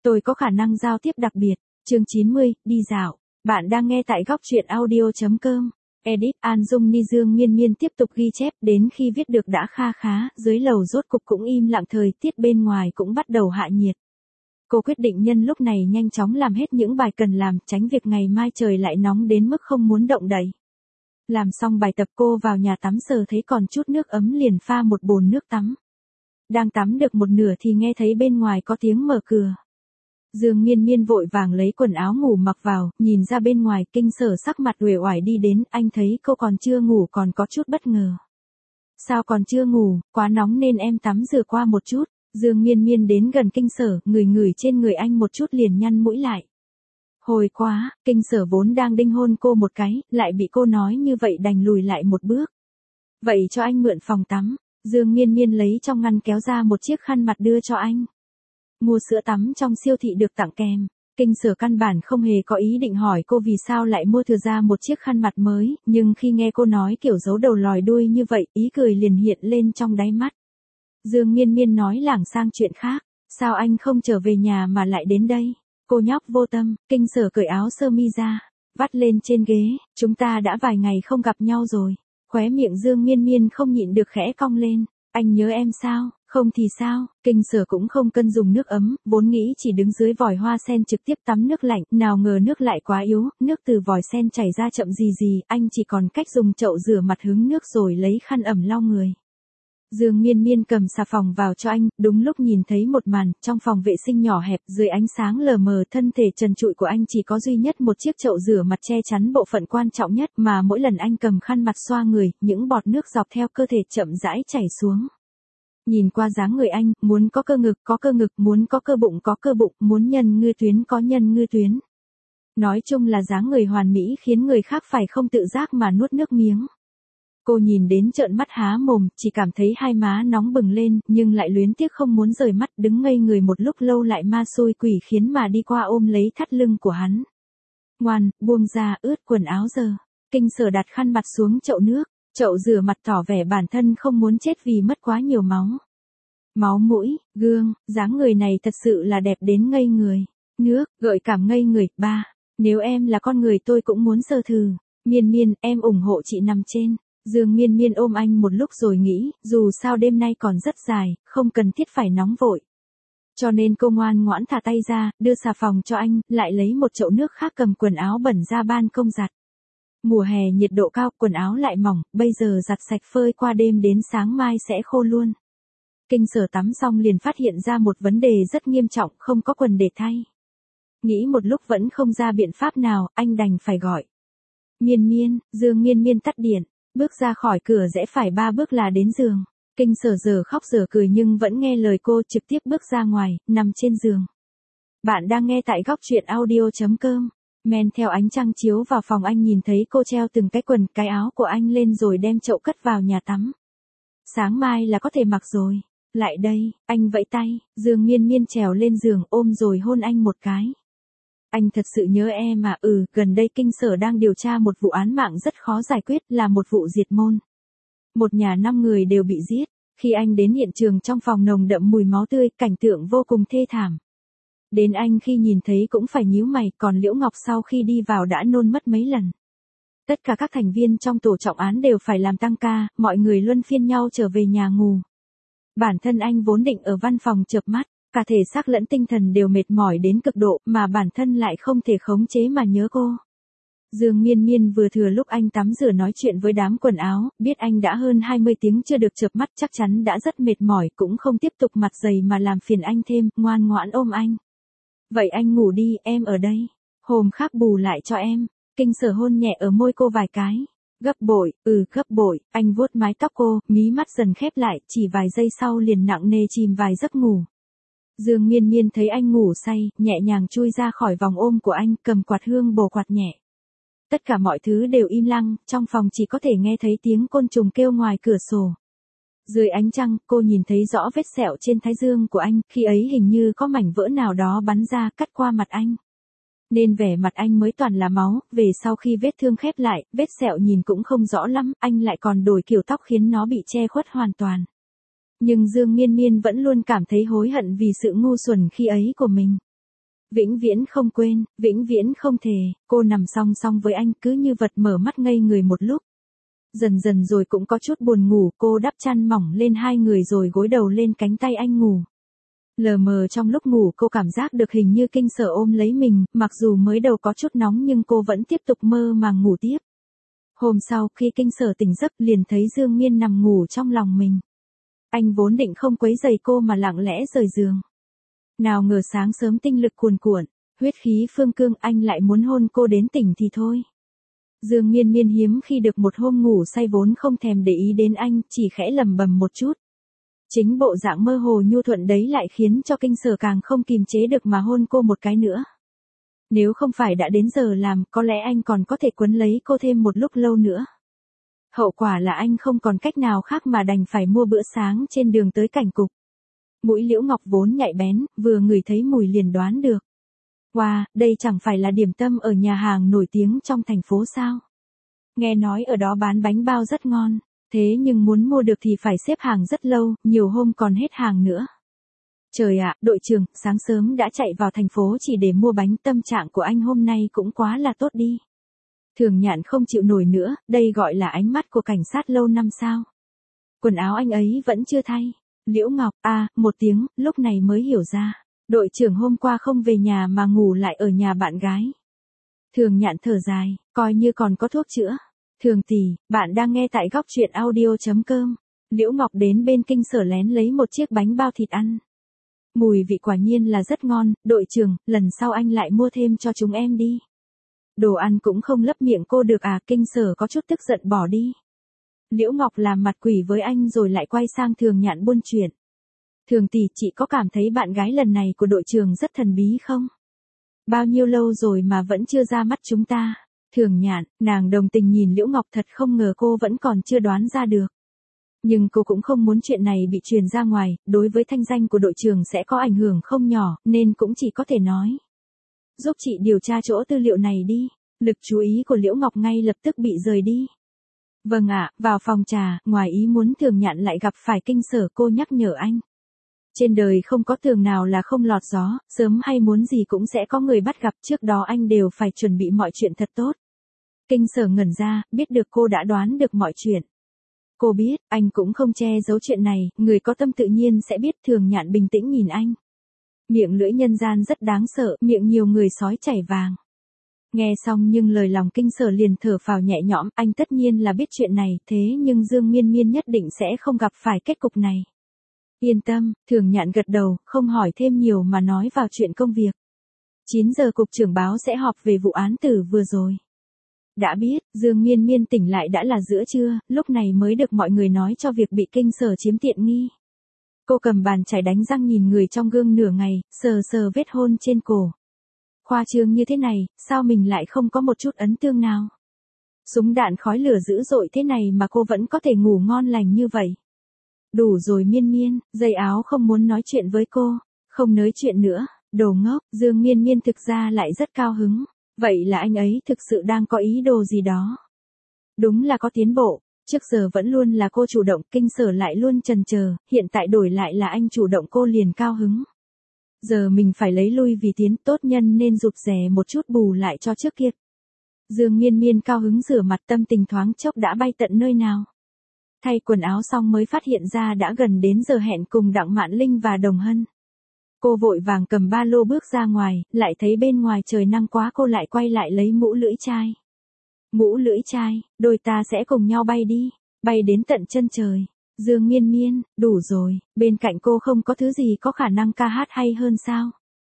Tôi có khả năng giao tiếp đặc biệt. Chương 90, đi dạo. Bạn đang nghe tại góc truyện audio.com. Edit An Dung Ni Dương Miên Miên tiếp tục ghi chép đến khi viết được đã kha khá, dưới lầu rốt cục cũng im lặng, thời tiết bên ngoài cũng bắt đầu hạ nhiệt. Cô quyết định nhân lúc này nhanh chóng làm hết những bài cần làm, tránh việc ngày mai trời lại nóng đến mức không muốn động đậy. Làm xong bài tập cô vào nhà tắm, sờ thấy còn chút nước ấm liền pha một bồn nước tắm. Đang tắm được một nửa thì nghe thấy bên ngoài có tiếng mở cửa. Dương Miên Miên vội vàng lấy quần áo ngủ mặc vào, nhìn ra bên ngoài, Kinh Sở sắc mặt uể oải đi đến, anh thấy cô còn chưa ngủ còn có chút bất ngờ. Sao còn chưa ngủ, quá nóng nên em tắm rửa qua một chút. Dương Miên Miên đến gần Kinh Sở, ngửi trên người anh một chút liền nhăn mũi lại. Hồi quá, Kinh Sở vốn đang đinh hôn cô một cái, lại bị cô nói như vậy đành lùi lại một bước. Vậy cho anh mượn phòng tắm. Dương Miên Miên lấy trong ngăn kéo ra một chiếc khăn mặt đưa cho anh. Mua sữa tắm trong siêu thị được tặng kèm. Kinh Sở căn bản không hề có ý định hỏi cô vì sao lại mua thừa ra một chiếc khăn mặt mới, nhưng khi nghe cô nói kiểu giấu đầu lòi đuôi như vậy, ý cười liền hiện lên trong đáy mắt. Dương Miên Miên nói lảng sang chuyện khác, sao anh không trở về nhà mà lại đến đây? Cô nhóc vô tâm. Kinh Sở cởi áo sơ mi ra, vắt lên trên ghế, chúng ta đã vài ngày không gặp nhau rồi. Khóe miệng Dương Miên Miên không nhịn được khẽ cong lên. Anh nhớ em sao? Không thì sao? Kinh Sở cũng không cần dùng nước ấm, vốn nghĩ chỉ đứng dưới vòi hoa sen trực tiếp tắm nước lạnh, nào ngờ nước lại quá yếu, nước từ vòi sen chảy ra chậm gì, anh chỉ còn cách dùng chậu rửa mặt hứng nước rồi lấy khăn ẩm lau người. Dương Miên Miên cầm xà phòng vào cho anh, đúng lúc nhìn thấy một màn, trong phòng vệ sinh nhỏ hẹp, dưới ánh sáng lờ mờ, thân thể trần trụi của anh chỉ có duy nhất một chiếc chậu rửa mặt che chắn bộ phận quan trọng nhất, mà mỗi lần anh cầm khăn mặt xoa người, những bọt nước dọc theo cơ thể chậm rãi chảy xuống. Nhìn qua dáng người anh, muốn có cơ ngực, muốn có cơ bụng, muốn nhân ngư tuyến có nhân ngư tuyến. Nói chung là dáng người hoàn mỹ khiến người khác phải không tự giác mà nuốt nước miếng. Cô nhìn đến trợn mắt há mồm, chỉ cảm thấy hai má nóng bừng lên, nhưng lại luyến tiếc không muốn rời mắt, đứng ngây người một lúc lâu lại ma xui quỷ khiến mà đi qua ôm lấy thắt lưng của hắn. Ngoan, buông ra, ướt quần áo giờ. Kinh Sở đặt khăn mặt xuống chậu nước, chậu rửa mặt, tỏ vẻ bản thân không muốn chết vì mất quá nhiều máu. Máu mũi, gương, dáng người này thật sự là đẹp đến ngây người. Nước, gợi cảm ngây người. Ba, nếu em là con người tôi cũng muốn sơ thử. Miên Miên, em ủng hộ chị nằm trên. Dương Miên Miên ôm anh một lúc rồi nghĩ, dù sao đêm nay còn rất dài, không cần thiết phải nóng vội. Cho nên cô ngoan ngoãn thả tay ra, đưa xà phòng cho anh, lại lấy một chậu nước khác cầm quần áo bẩn ra ban công giặt. Mùa hè nhiệt độ cao, quần áo lại mỏng, bây giờ giặt sạch phơi qua đêm đến sáng mai sẽ khô luôn. Kinh Sở tắm xong liền phát hiện ra một vấn đề rất nghiêm trọng, không có quần để thay. Nghĩ một lúc vẫn không ra biện pháp nào, anh đành phải gọi. Miên Miên. Dương Miên Miên tắt điện. Bước ra khỏi cửa rẽ phải 3 bước là đến giường. Kinh Sở giờ khóc giờ cười nhưng vẫn nghe lời cô, trực tiếp bước ra ngoài, nằm trên giường. Bạn đang nghe tại góc truyện audio.com. Men theo ánh trăng chiếu vào phòng, anh nhìn thấy cô treo từng cái quần, cái áo của anh lên rồi đem chậu cất vào nhà tắm. Sáng mai là có thể mặc rồi. Lại đây, anh vẫy tay, Dương Miên Miên trèo lên giường ôm rồi hôn anh một cái. Anh thật sự nhớ em mà. Gần đây Kinh Sở đang điều tra một vụ án mạng rất khó giải quyết, là một vụ diệt môn. Một nhà 5 người đều bị giết. Khi anh đến hiện trường, trong phòng nồng đậm mùi máu tươi, cảnh tượng vô cùng thê thảm. Đến anh khi nhìn thấy cũng phải nhíu mày, còn Liễu Ngọc sau khi đi vào đã nôn mất mấy lần. Tất cả các thành viên trong tổ trọng án đều phải làm tăng ca, mọi người luân phiên nhau trở về nhà ngủ. Bản thân anh vốn định ở văn phòng chợp mắt, cả thể xác lẫn tinh thần đều mệt mỏi đến cực độ, mà bản thân lại không thể khống chế mà nhớ cô. Dương Miên Miên vừa thừa lúc anh tắm rửa nói chuyện với đám quần áo, biết anh đã hơn 20 tiếng chưa được chợp mắt, chắc chắn đã rất mệt mỏi, cũng không tiếp tục mặt dày mà làm phiền anh thêm, ngoan ngoãn ôm anh. Vậy anh ngủ đi, em ở đây. Hôm khác bù lại cho em. Kinh Sở hôn nhẹ ở môi cô vài cái. Gấp bội, anh vuốt mái tóc cô, mí mắt dần khép lại, chỉ vài giây sau liền nặng nề chìm vài giấc ngủ. Dương Miên Miên thấy anh ngủ say, nhẹ nhàng chui ra khỏi vòng ôm của anh, cầm quạt hương bổ quạt nhẹ. Tất cả mọi thứ đều im lặng, trong phòng chỉ có thể nghe thấy tiếng côn trùng kêu ngoài cửa sổ. Dưới ánh trăng, cô nhìn thấy rõ vết sẹo trên thái dương của anh, khi ấy hình như có mảnh vỡ nào đó bắn ra cắt qua mặt anh. Nên vẻ mặt anh mới toàn là máu, về sau khi vết thương khép lại, vết sẹo nhìn cũng không rõ lắm, anh lại còn đổi kiểu tóc khiến nó bị che khuất hoàn toàn. Nhưng Dương Miên Miên vẫn luôn cảm thấy hối hận vì sự ngu xuẩn khi ấy của mình. Vĩnh viễn không quên, vĩnh viễn không thề, cô nằm song song với anh cứ như vật mở mắt ngây người một lúc. Dần dần rồi cũng có chút buồn ngủ, cô đắp chăn mỏng lên hai người rồi gối đầu lên cánh tay anh ngủ. Lờ mờ trong lúc ngủ cô cảm giác được hình như Kinh Sở ôm lấy mình, mặc dù mới đầu có chút nóng nhưng cô vẫn tiếp tục mơ màng ngủ tiếp. Hôm sau khi Kinh Sở tỉnh giấc liền thấy Dương Miên nằm ngủ trong lòng mình. Anh vốn định không quấy rầy cô mà lặng lẽ rời giường. Nào ngờ sáng sớm tinh lực cuồn cuộn, huyết khí phương cương anh lại muốn hôn cô đến tỉnh thì thôi. Dương Miên Miên hiếm khi được một hôm ngủ say vốn không thèm để ý đến anh, chỉ khẽ lẩm bẩm một chút. Chính bộ dạng mơ hồ nhu thuận đấy lại khiến cho Kinh Sở càng không kìm chế được mà hôn cô một cái nữa. Nếu không phải đã đến giờ làm, có lẽ anh còn có thể quấn lấy cô thêm một lúc lâu nữa. Hậu quả là anh không còn cách nào khác mà đành phải mua bữa sáng trên đường tới cảnh cục. Mũi Liễu Ngọc vốn nhạy bén, vừa ngửi thấy mùi liền đoán được. Wow, đây chẳng phải là điểm tâm ở nhà hàng nổi tiếng trong thành phố sao? Nghe nói ở đó bán bánh bao rất ngon, thế nhưng muốn mua được thì phải xếp hàng rất lâu, nhiều hôm còn hết hàng nữa. Trời ạ, đội trưởng, sáng sớm đã chạy vào thành phố chỉ để mua bánh, tâm trạng của anh hôm nay cũng quá là tốt đi. Thường Nhạn không chịu nổi nữa, đây gọi là ánh mắt của cảnh sát lâu năm sao? Quần áo anh ấy vẫn chưa thay. Liễu Ngọc, một tiếng, lúc này mới hiểu ra. Đội trưởng hôm qua không về nhà mà ngủ lại ở nhà bạn gái. Thường Nhạn thở dài, coi như còn có thuốc chữa. Thường tỷ, bạn đang nghe tại góc truyện audio.com. Liễu Ngọc đến bên Kinh Sở lén lấy một chiếc bánh bao thịt ăn. Mùi vị quả nhiên là rất ngon, đội trưởng, lần sau anh lại mua thêm cho chúng em đi. Đồ ăn cũng không lấp miệng cô được à, Kinh Sở có chút tức giận bỏ đi. Liễu Ngọc làm mặt quỷ với anh rồi lại quay sang Thường Nhạn buôn chuyện. Thường tỷ, chị có cảm thấy bạn gái lần này của đội trưởng rất thần bí không? Bao nhiêu lâu rồi mà vẫn chưa ra mắt chúng ta? Thường Nhạn, nàng đồng tình nhìn Liễu Ngọc, thật không ngờ cô vẫn còn chưa đoán ra được. Nhưng cô cũng không muốn chuyện này bị truyền ra ngoài, đối với thanh danh của đội trưởng sẽ có ảnh hưởng không nhỏ, nên cũng chỉ có thể nói. Giúp chị điều tra chỗ tư liệu này đi. Lực chú ý của Liễu Ngọc ngay lập tức bị rời đi. Vâng ạ, vào phòng trà, ngoài ý muốn Thường Nhạn lại gặp phải Kinh Sở, cô nhắc nhở anh. Trên đời không có tường nào là không lọt gió, sớm hay muốn gì cũng sẽ có người bắt gặp, trước đó anh đều phải chuẩn bị mọi chuyện thật tốt. Kinh Sở ngẩn ra, biết được cô đã đoán được mọi chuyện. Cô biết, anh cũng không che giấu chuyện này, người có tâm tự nhiên sẽ biết. Thường Nhạn bình tĩnh nhìn anh. Miệng lưỡi nhân gian rất đáng sợ, miệng nhiều người sói chảy vàng. Nghe xong nhưng lời lòng Kinh Sở liền thở phào nhẹ nhõm, anh tất nhiên là biết chuyện này, thế nhưng Dương Miên Miên nhất định sẽ không gặp phải kết cục này. Yên tâm, Thường Nhạn gật đầu, không hỏi thêm nhiều mà nói vào chuyện công việc. 9 giờ cục trưởng báo sẽ họp về vụ án tử vừa rồi. Đã biết, Dương Miên Miên tỉnh lại đã là giữa trưa, lúc này mới được mọi người nói cho việc bị Kinh Sở chiếm tiện nghi. Cô cầm bàn chải đánh răng nhìn người trong gương nửa ngày, sờ sờ vết hôn trên cổ. Khoa trương như thế này, sao mình lại không có một chút ấn tượng nào? Súng đạn khói lửa dữ dội thế này mà cô vẫn có thể ngủ ngon lành như vậy. Đủ rồi Miên Miên, dây áo không muốn nói chuyện với cô, không nói chuyện nữa, đồ ngốc. Dương Miên Miên thực ra lại rất cao hứng, vậy là anh ấy thực sự đang có ý đồ gì đó. Đúng là có tiến bộ, trước giờ vẫn luôn là cô chủ động, Kinh Sở lại luôn chần chờ, hiện tại đổi lại là anh chủ động cô liền cao hứng. Giờ mình phải lấy lui vì tiến, tốt nhân nên rụt rè một chút bù lại cho trước kia. Dương Miên Miên cao hứng rửa mặt, tâm tình thoáng chốc đã bay tận nơi nào. Thay quần áo xong mới phát hiện ra đã gần đến giờ hẹn cùng Đặng Mạn Linh và Đồng Hân. Cô vội vàng cầm ba lô bước ra ngoài, lại thấy bên ngoài trời nắng quá, cô lại quay lại lấy mũ lưỡi chai. Mũ lưỡi chai, đôi ta sẽ cùng nhau bay đi, bay đến tận chân trời. Dương Miên Miên, đủ rồi, bên cạnh cô không có thứ gì có khả năng ca hát hay hơn sao?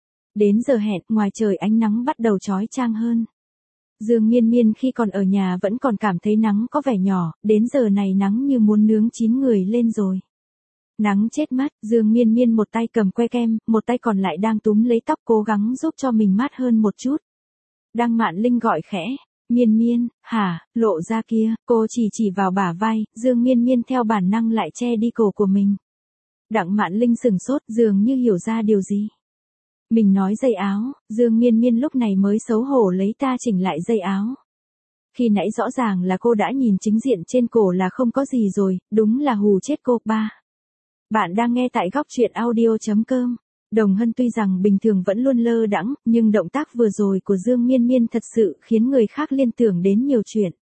Đến giờ hẹn, ngoài trời ánh nắng bắt đầu chói chang hơn. Dương Miên Miên khi còn ở nhà vẫn còn cảm thấy nắng có vẻ nhỏ, đến giờ này nắng như muốn nướng chín người lên rồi. Nắng chết mất, Dương Miên Miên một tay cầm que kem, một tay còn lại đang túm lấy tóc cố gắng giúp cho mình mát hơn một chút. Đặng Mạn Linh gọi khẽ, Miên Miên, hả, lộ ra kia, cô chỉ vào bả vai, Dương Miên Miên theo bản năng lại che đi cổ của mình. Đặng Mạn Linh sửng sốt, dường như hiểu ra điều gì. Mình nói dây áo, Dương Miên Miên lúc này mới xấu hổ lấy ta chỉnh lại dây áo. Khi nãy rõ ràng là cô đã nhìn chính diện trên cổ là không có gì rồi, đúng là hù chết cô. Bạn đang nghe tại góc truyện audio.com. Đồng Hân tuy rằng bình thường vẫn luôn lơ đãng, nhưng động tác vừa rồi của Dương Miên Miên thật sự khiến người khác liên tưởng đến nhiều chuyện.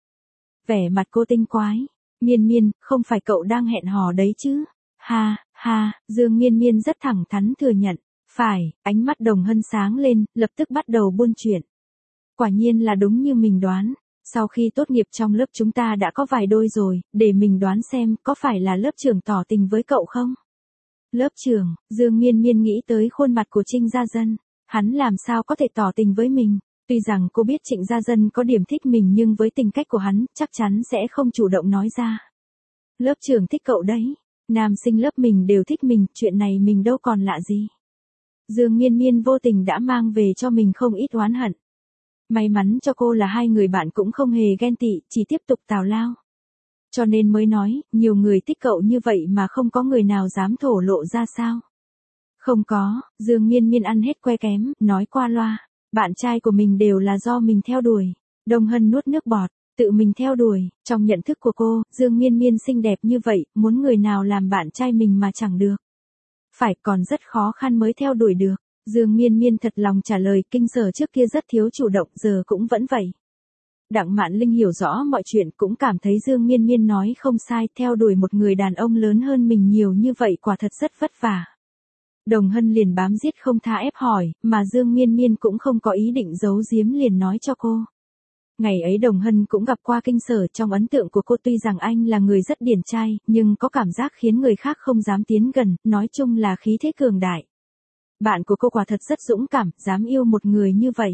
Vẻ mặt cô tinh quái. Miên Miên, không phải cậu đang hẹn hò đấy chứ? Ha, ha, Dương Miên Miên rất thẳng thắn thừa nhận. Phải, ánh mắt Đồng Hân sáng lên, lập tức bắt đầu buôn chuyện. Quả nhiên là đúng như mình đoán. Sau khi tốt nghiệp trong lớp chúng ta đã có vài đôi rồi, để mình đoán xem có phải là lớp trưởng tỏ tình với cậu không? Lớp trưởng, Dương Miên Miên nghĩ tới khuôn mặt của Trinh Gia Dân. Hắn làm sao có thể tỏ tình với mình? Tuy rằng cô biết Trịnh Gia Dân có điểm thích mình nhưng với tính cách của hắn chắc chắn sẽ không chủ động nói ra. Lớp trưởng thích cậu đấy. Nam sinh lớp mình đều thích mình, chuyện này mình đâu còn lạ gì. Dương Miên Miên vô tình đã mang về cho mình không ít oán hận. May mắn cho cô là hai người bạn cũng không hề ghen tị, chỉ tiếp tục tào lao. Cho nên mới nói, nhiều người thích cậu như vậy mà không có người nào dám thổ lộ ra sao. Không có, Dương Miên Miên ăn hết que kém, nói qua loa. Bạn trai của mình đều là do mình theo đuổi. Đồng Hân nuốt nước bọt, tự mình theo đuổi. Trong nhận thức của cô, Dương Miên Miên xinh đẹp như vậy, muốn người nào làm bạn trai mình mà chẳng được. Phải, còn rất khó khăn mới theo đuổi được. Dương Miên Miên thật lòng trả lời, Kinh Sở trước kia rất thiếu chủ động, giờ cũng vẫn vậy. Đặng Mạn Linh hiểu rõ mọi chuyện, cũng cảm thấy Dương Miên Miên nói không sai, theo đuổi một người đàn ông lớn hơn mình nhiều như vậy quả thật rất vất vả. Đồng Hân liền bám giết không tha ép hỏi, mà Dương Miên Miên cũng không có ý định giấu giếm liền nói cho cô. Ngày ấy Đồng Hân cũng gặp qua Kinh Sở, trong ấn tượng của cô tuy rằng anh là người rất điển trai, nhưng có cảm giác khiến người khác không dám tiến gần, nói chung là khí thế cường đại. Bạn của cô quả thật rất dũng cảm, dám yêu một người như vậy.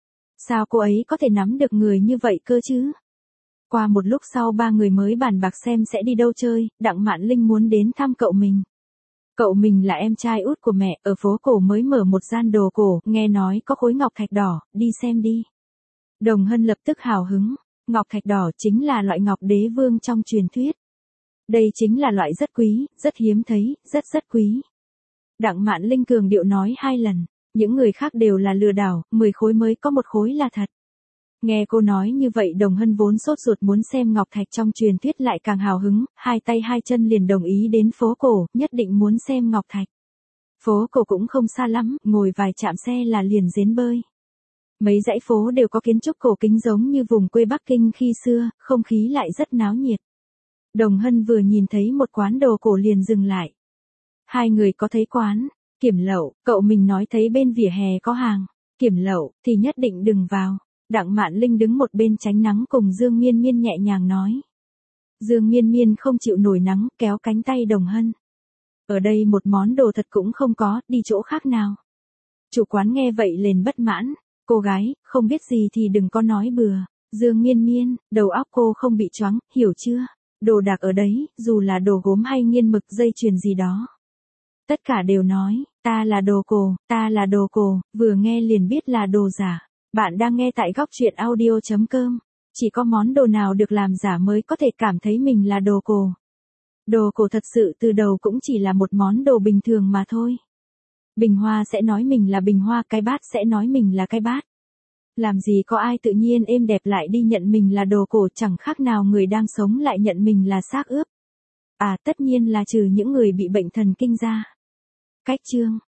Sao cô ấy có thể nắm được người như vậy cơ chứ? Qua một lúc sau ba người mới bàn bạc xem sẽ đi đâu chơi, Đặng Mạn Linh muốn đến thăm cậu mình. Cậu mình là em trai út của mẹ, ở phố cổ mới mở một gian đồ cổ, nghe nói có khối ngọc thạch đỏ, đi xem đi. Đồng Hân lập tức hào hứng, ngọc thạch đỏ chính là loại ngọc đế vương trong truyền thuyết. Đây chính là loại rất quý, rất hiếm thấy, rất quý. Đặng Mạn Linh cường điệu nói 2 lần, những người khác đều là lừa đảo, 10 khối mới có một khối là thật. Nghe cô nói như vậy Đồng Hân vốn sốt ruột muốn xem ngọc thạch trong truyền thuyết lại càng hào hứng, hai tay hai chân liền đồng ý đến phố cổ, nhất định muốn xem ngọc thạch. Phố cổ cũng không xa lắm, ngồi vài trạm xe là liền đến bơi. Mấy dãy phố đều có kiến trúc cổ kính giống như vùng quê Bắc Kinh khi xưa, không khí lại rất náo nhiệt. Đồng Hân vừa nhìn thấy một quán đồ cổ liền dừng lại. Hai người có thấy quán Kiểm Lậu, cậu mình nói thấy bên vỉa hè có hàng Kiểm Lậu thì nhất định đừng vào. Đặng Mạn Linh đứng một bên tránh nắng cùng Dương Miên Miên nhẹ nhàng nói. Dương Miên Miên không chịu nổi nắng, kéo cánh tay Đồng Hân. Ở đây một món đồ thật cũng không có, đi chỗ khác nào. Chủ quán nghe vậy liền bất mãn. Cô gái, không biết gì thì đừng có nói bừa. Dương Miên Miên, đầu óc cô không bị choáng, hiểu chưa? Đồ đạc ở đấy, dù là đồ gốm hay nghiên mực dây chuyền gì đó. Tất cả đều nói, ta là đồ cổ, vừa nghe liền biết là đồ giả. Bạn đang nghe tại góc truyện audio.com. Chỉ có món đồ nào được làm giả mới có thể cảm thấy mình là đồ cổ. Đồ cổ thật sự từ đầu cũng chỉ là một món đồ bình thường mà thôi. Bình hoa sẽ nói mình là bình hoa, cái bát sẽ nói mình là cái bát. Làm gì có ai tự nhiên êm đẹp lại đi nhận mình là đồ cổ, chẳng khác nào người đang sống lại nhận mình là xác ướp. À tất nhiên là trừ những người bị bệnh thần kinh ra. Cách chương